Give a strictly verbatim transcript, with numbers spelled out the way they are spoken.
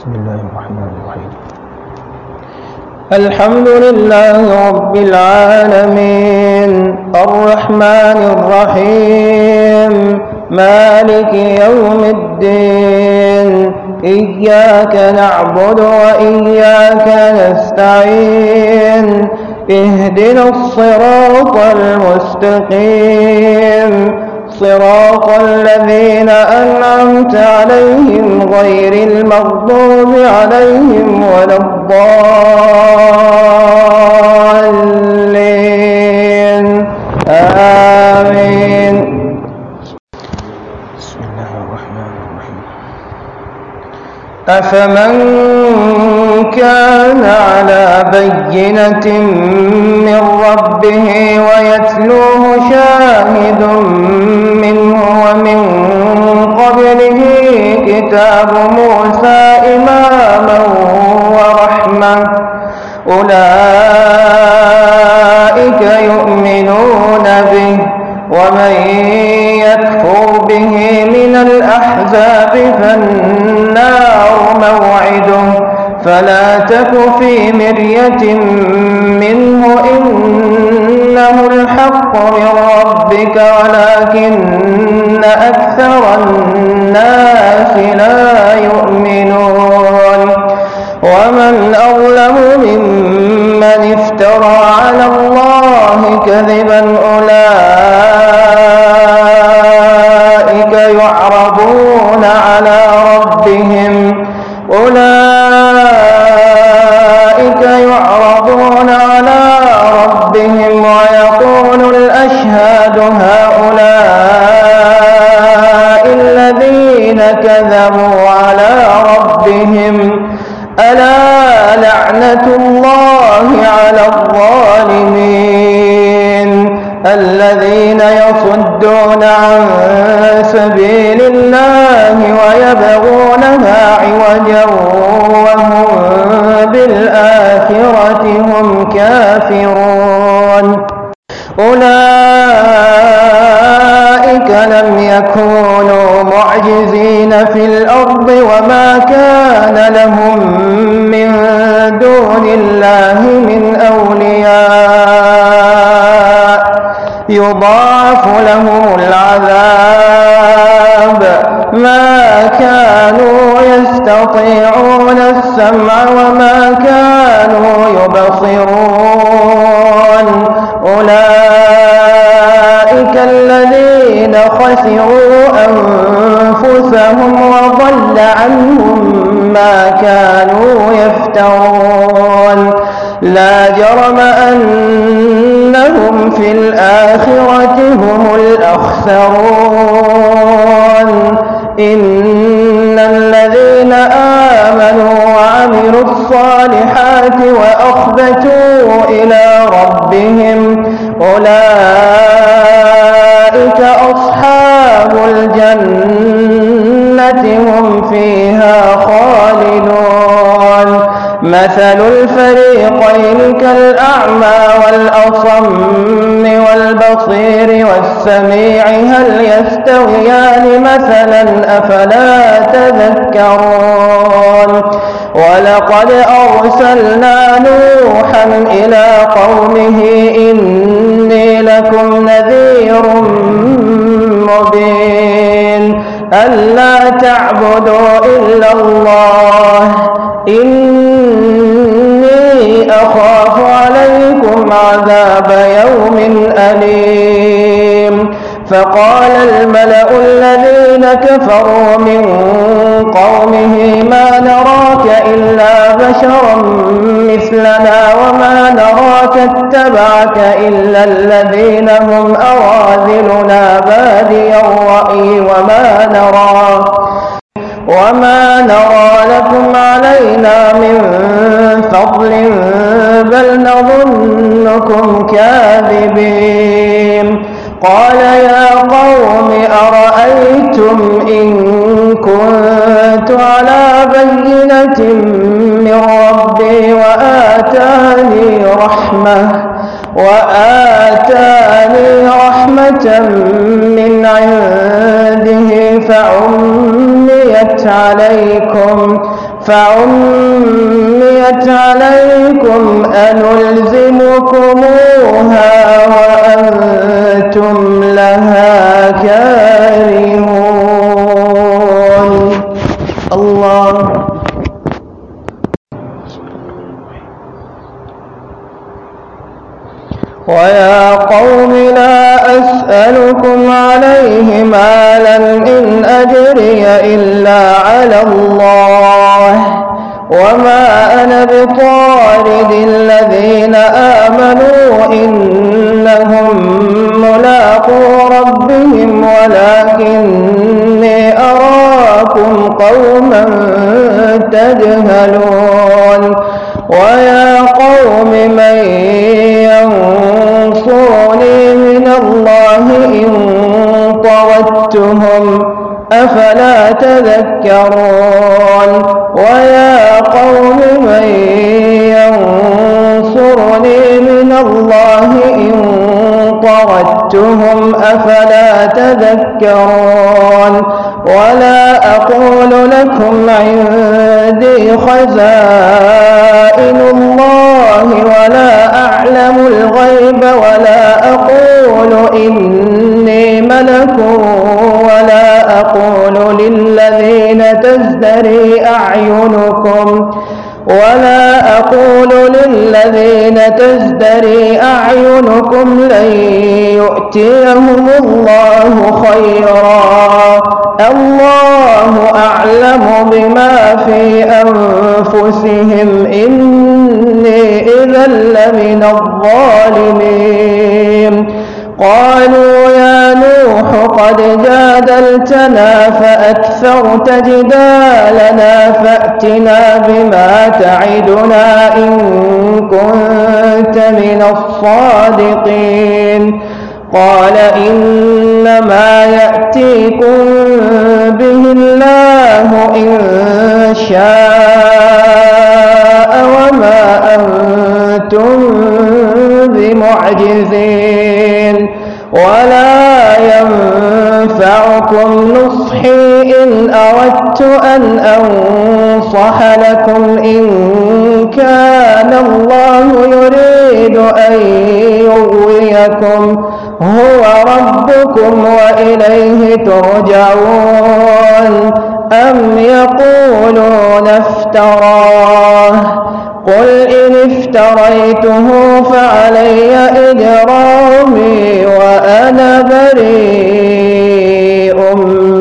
بسم الله الرحمن الرحيم. الحمد لله رب العالمين الرحمن الرحيم مالك يوم الدين إياك نعبد وإياك نستعين اهدنا الصراط المستقيم صراط الذين أنعمت عليهم غير المغضوب عليهم ولا الضالين آمين. بسم الله الرحمن الرحيم. أفمن كان على بينة من ربه ويتلوه شاهد منه ومن قبله كتاب موسى إماما ورحمة أولئك يؤمنون به ومن يكفر به من الأحزاب فالنار موعده فلا تك في مرية منه إنه الحق من ربك ولكن أكثر الناس لا يؤمنون. ومن أظلم ممن افترى على الله كذبا أولئك يعرضون على ربهم أولئك يعرضون على ربهم ويقول الأشهاد هؤلاء الذين كذبوا على ربهم ألا لعنة الله على الظالمين الذين يصدون عن سبيل الله ويبغونها عوجا وهم بالآخرة هم كافرون. أولئك لم يكونوا معجزين في الأرض وما كان لهم من دون الله من أولياء يضاعف لهم العذاب ما كانوا يستطيعون السمع وما كانوا يبصرون. أولئك الذين خسروا أنفسهم وضل عنهم ما كانوا يفترون. لا جرم أنهم في الآخرة هم الأخسرون. إن الذين آمنوا وعملوا الصالحات وأخبتوا إلى ربهم أولئك أصحاب الجنة هم فيها خالدون. مثل الفريقين كالأعمى والأصم والبصير والسميع هل يستويان مثلا أفلا تذكرون. ولقد أرسلنا نوحا إلى قومه إني لكم نذير مبين ألا تعبدوا إلا الله إني أخاف عليكم عذاب يوم أليم. فقال الملأ الذين كفروا من قومه ما نراك إلا بشرا مثلنا وما نراك اتبعك إلا الذين هم أراذلنا بادي الرأي وما نرى وما نرى لكم علينا من فضل بل نظنكم كاذبين. قال يا قوم أرأيتم إن كنت على بينة من ربي وآتاني رحمة وآتاني رحمة من عنده فعميت عليكم فعميت عليكم أنلزمكموها وأنتم لها كارهون. الله. ويا قوم لا أسألكم عليه مالا إن أجري إلا على الله وما أنا بطارد الذين آمنوا إنهم ملاقو ربهم ولكني أراكم قوما تجهلون. ويا قوم من ينصرني من الله إن طردتهم أفلا تذكرون. ويا قوم من ينصرني من الله إن طردتهم أفلا تذكرون. ولا أقول لكم عندي خزائن الله ولا أعلم الغيب ولا أقول إني ملك ولا أقول للذين تزدري أعينكم ولا أقول للذين تزدري أعينكم لن يؤتيهم الله خيرا الله أعلم بما في أنفسهم إني إذا لمن الظالمين. قالوا يا نوح قد جادلتنا فأكثرت جدالنا فأتنا بما تعدنا إن كنت من الصادقين. قال إنما يأتيكم به الله إن شاء وما أنتم بمعجزين ولا ينفعكم نصحي إن أردت أن أنصح لكم إن كان الله يريد أن يغويكم هو ربكم وإليه ترجعون. أم يقولون افتراه قل إن افتريته فعلي إجرامي وأنا بريء